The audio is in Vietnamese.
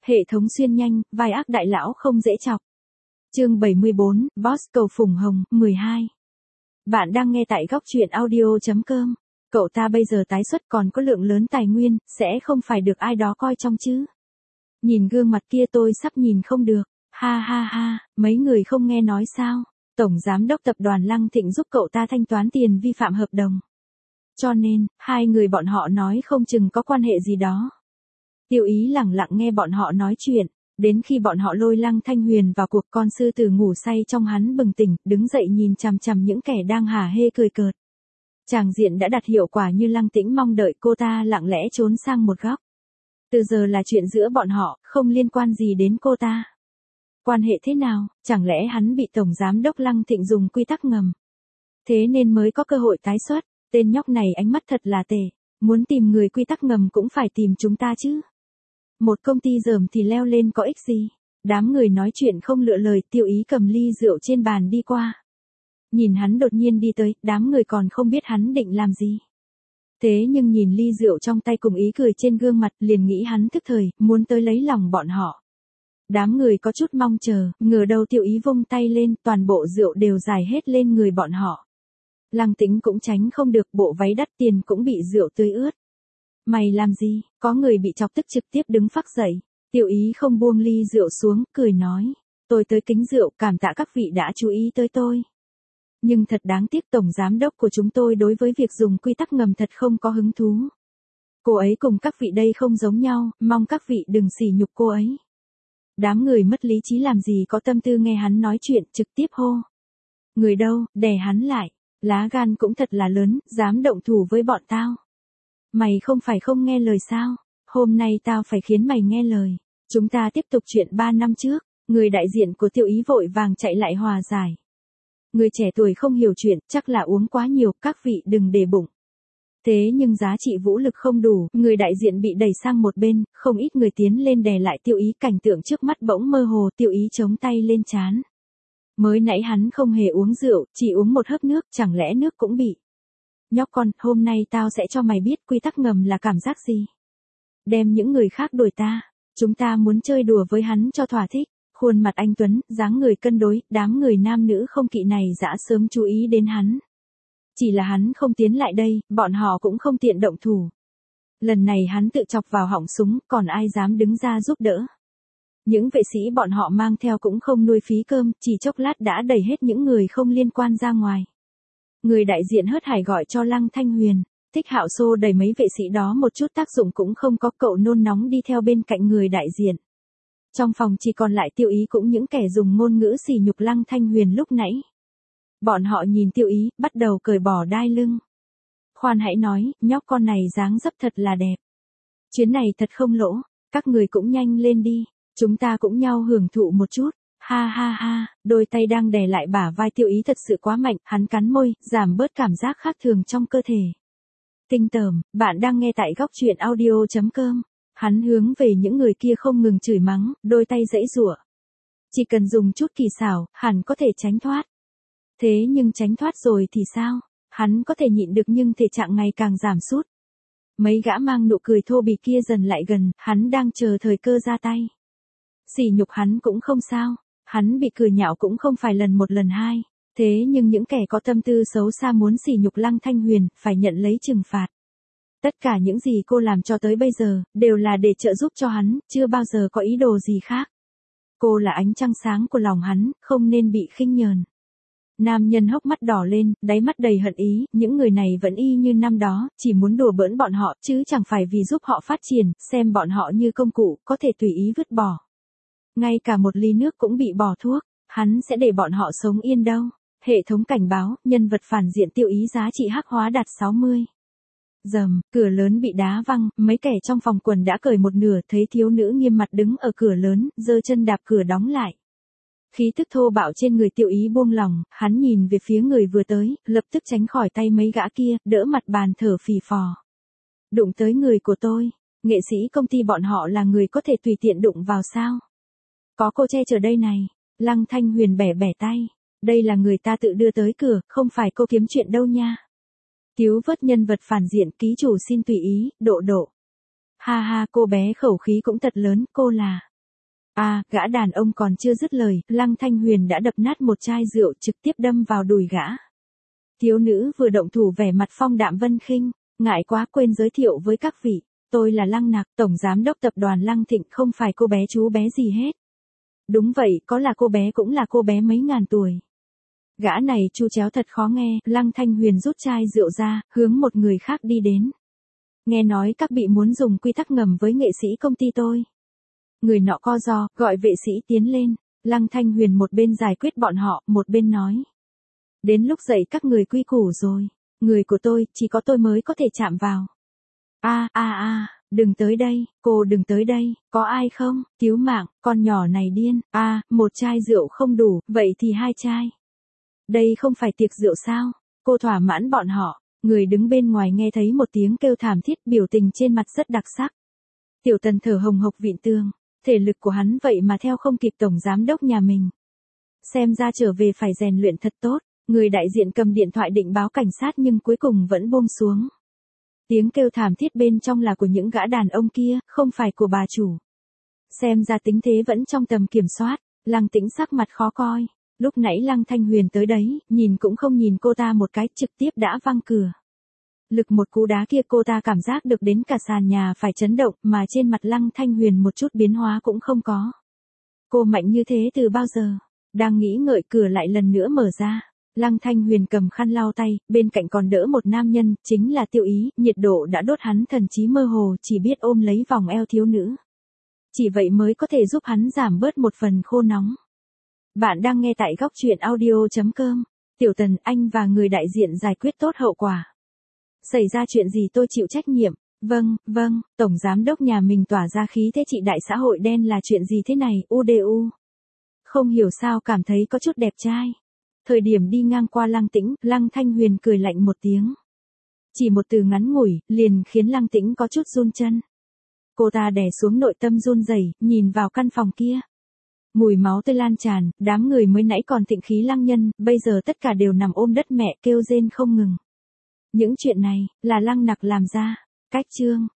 Hệ thống xuyên nhanh, vai ác đại lão không dễ chọc. Chương 74, Boss cầu phùng hồng, 12. Bạn đang nghe tại góc truyện audio.com. Cậu ta bây giờ tái xuất còn có lượng lớn tài nguyên, sẽ không phải được ai đó coi trong chứ. Nhìn gương mặt kia tôi sắp nhìn không được. Ha ha ha, mấy người không nghe nói sao. Tổng giám đốc tập đoàn Lăng Thịnh giúp cậu ta thanh toán tiền vi phạm hợp đồng. Cho nên, hai người bọn họ nói không chừng có quan hệ gì đó. Tiêu Ý lẳng lặng nghe bọn họ nói chuyện, đến khi bọn họ lôi Lăng Thanh Huyền vào cuộc, con sư tử ngủ say trong hắn bừng tỉnh, đứng dậy nhìn chằm chằm những kẻ đang hả hê cười cợt. Tràng diện đã đạt hiệu quả như Lăng Tĩnh mong đợi, cô ta lặng lẽ trốn sang một góc. Từ giờ là chuyện giữa bọn họ, không liên quan gì đến cô ta. Quan hệ thế nào, chẳng lẽ hắn bị Tổng Giám đốc Lăng Thịnh dùng quy tắc ngầm? Thế nên mới có cơ hội tái xuất, tên nhóc này ánh mắt thật là tệ, muốn tìm người quy tắc ngầm cũng phải tìm chúng ta chứ. Một công ty dởm thì leo lên có ích gì? Đám người nói chuyện không lựa lời, Tiêu Ý cầm ly rượu trên bàn đi qua. Nhìn hắn đột nhiên đi tới, đám người còn không biết hắn định làm gì. Thế nhưng nhìn ly rượu trong tay cùng ý cười trên gương mặt, liền nghĩ hắn thức thời, muốn tới lấy lòng bọn họ. Đám người có chút mong chờ, ngờ đâu Tiêu Ý vung tay lên, toàn bộ rượu đều dài hết lên người bọn họ. Lăng Tĩnh cũng tránh không được, bộ váy đắt tiền cũng bị rượu tươi ướt. Mày làm gì? Có người bị chọc tức trực tiếp đứng phác dậy. Tiêu Ý không buông ly rượu xuống, cười nói. Tôi tới kính rượu, cảm tạ các vị đã chú ý tới tôi. Nhưng thật đáng tiếc, Tổng Giám đốc của chúng tôi đối với việc dùng quy tắc ngầm thật không có hứng thú. Cô ấy cùng các vị đây không giống nhau, mong các vị đừng sỉ nhục cô ấy. Đám người mất lý trí làm gì có tâm tư nghe hắn nói chuyện, trực tiếp hô. Người đâu, đè hắn lại. Lá gan cũng thật là lớn, dám động thủ với bọn tao. Mày không phải không nghe lời sao? Hôm nay tao phải khiến mày nghe lời. Chúng ta tiếp tục chuyện 3 năm trước. Người đại diện của Tiêu Ý vội vàng chạy lại hòa giải. Người trẻ tuổi không hiểu chuyện, chắc là uống quá nhiều, các vị đừng để bụng. Thế nhưng giá trị vũ lực không đủ, người đại diện bị đẩy sang một bên, không ít người tiến lên đè lại Tiêu Ý, cảnh tượng trước mắt bỗng mơ hồ, Tiêu Ý chống tay lên trán. Mới nãy hắn không hề uống rượu, chỉ uống một hớp nước, chẳng lẽ nước cũng bị. Nhóc con, hôm nay tao sẽ cho mày biết quy tắc ngầm là cảm giác gì. Đem những người khác đuổi ta, chúng ta muốn chơi đùa với hắn cho thỏa thích. Khuôn mặt anh tuấn, dáng người cân đối, đám người nam nữ không kỵ này đã sớm chú ý đến hắn. Chỉ là hắn không tiến lại đây, bọn họ cũng không tiện động thủ. Lần này hắn tự chọc vào họng súng, còn ai dám đứng ra giúp đỡ. Những vệ sĩ bọn họ mang theo cũng không nuôi phí cơm, chỉ chốc lát đã đẩy hết những người không liên quan ra ngoài. Người đại diện hớt hải gọi cho Lăng Thanh Huyền. Thích Hạo xô đẩy mấy vệ sĩ đó một chút tác dụng cũng không có, cậu nôn nóng đi theo bên cạnh người đại diện. Trong phòng chỉ còn lại Tiêu Ý cũng những kẻ dùng ngôn ngữ sỉ nhục Lăng Thanh Huyền lúc nãy. Bọn họ nhìn Tiêu Ý, bắt đầu cởi bỏ đai lưng. Khoan hãy nói, nhóc con này dáng dấp thật là đẹp. Chuyến này thật không lỗ, các người cũng nhanh lên đi, chúng ta cũng nhau hưởng thụ một chút. Ha ha ha, đôi tay đang đè lại bả vai Tiêu Ý thật sự quá mạnh, hắn cắn môi, giảm bớt cảm giác khác thường trong cơ thể. Tinh tởm, bạn đang nghe tại góc truyện audio.com. Hắn hướng về những người kia không ngừng chửi mắng, đôi tay giãy giụa. Chỉ cần dùng chút kỳ xảo, hẳn có thể tránh thoát. Thế nhưng tránh thoát rồi thì sao? Hắn có thể nhịn được nhưng thể trạng ngày càng giảm sút. Mấy gã mang nụ cười thô bỉ kia dần lại gần, hắn đang chờ thời cơ ra tay. Sỉ nhục hắn cũng không sao, hắn bị cười nhạo cũng không phải lần một lần hai. Thế nhưng những kẻ có tâm tư xấu xa muốn sỉ nhục Lăng Thanh Huyền, phải nhận lấy trừng phạt. Tất cả những gì cô làm cho tới bây giờ, đều là để trợ giúp cho hắn, chưa bao giờ có ý đồ gì khác. Cô là ánh trăng sáng của lòng hắn, không nên bị khinh nhờn. Nam nhân hốc mắt đỏ lên, đáy mắt đầy hận ý, những người này vẫn y như năm đó, chỉ muốn đùa bỡn bọn họ, chứ chẳng phải vì giúp họ phát triển, xem bọn họ như công cụ, có thể tùy ý vứt bỏ. Ngay cả một ly nước cũng bị bỏ thuốc, hắn sẽ để bọn họ sống yên đâu. Hệ thống cảnh báo, nhân vật phản diện Tiêu Ý giá trị hắc hóa đạt 60. Rầm, cửa lớn bị đá văng, mấy kẻ trong phòng quần đã cởi một nửa, thấy thiếu nữ nghiêm mặt đứng ở cửa lớn, giơ chân đạp cửa đóng lại. Khí tức thô bạo trên người Tiêu Ý buông lỏng, hắn nhìn về phía người vừa tới, lập tức tránh khỏi tay mấy gã kia, đỡ mặt bàn thở phì phò. Đụng tới người của tôi, nghệ sĩ công ty bọn họ là người có thể tùy tiện đụng vào sao? Có cô che chở đây này. Lăng Thanh Huyền bẻ bẻ tay. Đây là người ta tự đưa tới cửa, không phải cô kiếm chuyện đâu nha. Cứu vớt nhân vật phản diện, ký chủ xin tùy ý, độ độ. Ha ha, cô bé khẩu khí cũng thật lớn, cô là Gã đàn ông còn chưa dứt lời, Lăng Thanh Huyền đã đập nát một chai rượu trực tiếp đâm vào đùi gã. Thiếu nữ vừa động thủ vẻ mặt phong đạm vân khinh, ngại quá quên giới thiệu với các vị, tôi là Lăng Nặc, tổng giám đốc tập đoàn Lăng Thịnh, không phải cô bé chú bé gì hết. Đúng vậy, có là cô bé cũng là cô bé mấy ngàn tuổi. Gã này chu chéo thật khó nghe, Lăng Thanh Huyền rút chai rượu ra, hướng một người khác đi đến. Nghe nói các vị muốn dùng quy tắc ngầm với nghệ sĩ công ty tôi. Người nọ co ro, gọi vệ sĩ tiến lên, Lăng Thanh Huyền một bên giải quyết bọn họ, một bên nói. Đến lúc dạy các người quy củ rồi, người của tôi, chỉ có tôi mới có thể chạm vào. Đừng tới đây, cô đừng tới đây, có ai không, cứu mạng, con nhỏ này điên, một chai rượu không đủ, vậy thì 2 chai. Đây không phải tiệc rượu sao, cô thỏa mãn bọn họ, người đứng bên ngoài nghe thấy một tiếng kêu thảm thiết, biểu tình trên mặt rất đặc sắc. Tiểu Tần thở hồng hộc vịn tường, thể lực của hắn vậy mà theo không kịp tổng giám đốc nhà mình. Xem ra trở về phải rèn luyện thật tốt, người đại diện cầm điện thoại định báo cảnh sát nhưng cuối cùng vẫn buông xuống. Tiếng kêu thảm thiết bên trong là của những gã đàn ông kia, không phải của bà chủ. Xem ra tính thế vẫn trong tầm kiểm soát, Lăng Tĩnh sắc mặt khó coi. Lúc nãy Lăng Thanh Huyền tới đấy, nhìn cũng không nhìn cô ta một cái, trực tiếp đã văng cửa. Lực một cú đá kia cô ta cảm giác được đến cả sàn nhà phải chấn động, mà trên mặt Lăng Thanh Huyền một chút biến hóa cũng không có. Cô mạnh như thế từ bao giờ? Đang nghĩ ngợi, cửa lại lần nữa mở ra. Lăng Thanh Huyền cầm khăn lau tay, bên cạnh còn đỡ một nam nhân, chính là Tiêu Ý, nhiệt độ đã đốt hắn thần trí mơ hồ, chỉ biết ôm lấy vòng eo thiếu nữ. Chỉ vậy mới có thể giúp hắn giảm bớt một phần khô nóng. Bạn đang nghe tại góc truyện audio.com. Tiểu Tần, anh và người đại diện giải quyết tốt hậu quả. Xảy ra chuyện gì tôi chịu trách nhiệm. Vâng, tổng giám đốc nhà mình tỏa ra khí thế trị đại xã hội đen là chuyện gì thế này, UDU. Không hiểu sao cảm thấy có chút đẹp trai. Thời điểm đi ngang qua Lăng Tĩnh, Lăng Thanh Huyền cười lạnh một tiếng. Chỉ một từ ngắn ngủi, liền khiến Lăng Tĩnh có chút run chân. Cô ta đè xuống nội tâm run rẩy, nhìn vào căn phòng kia. Mùi máu tươi lan tràn, đám người mới nãy còn thịnh khí lăng nhân, bây giờ tất cả đều nằm ôm đất mẹ kêu rên không ngừng. Những chuyện này, là Lăng Nặc làm ra. Cách chương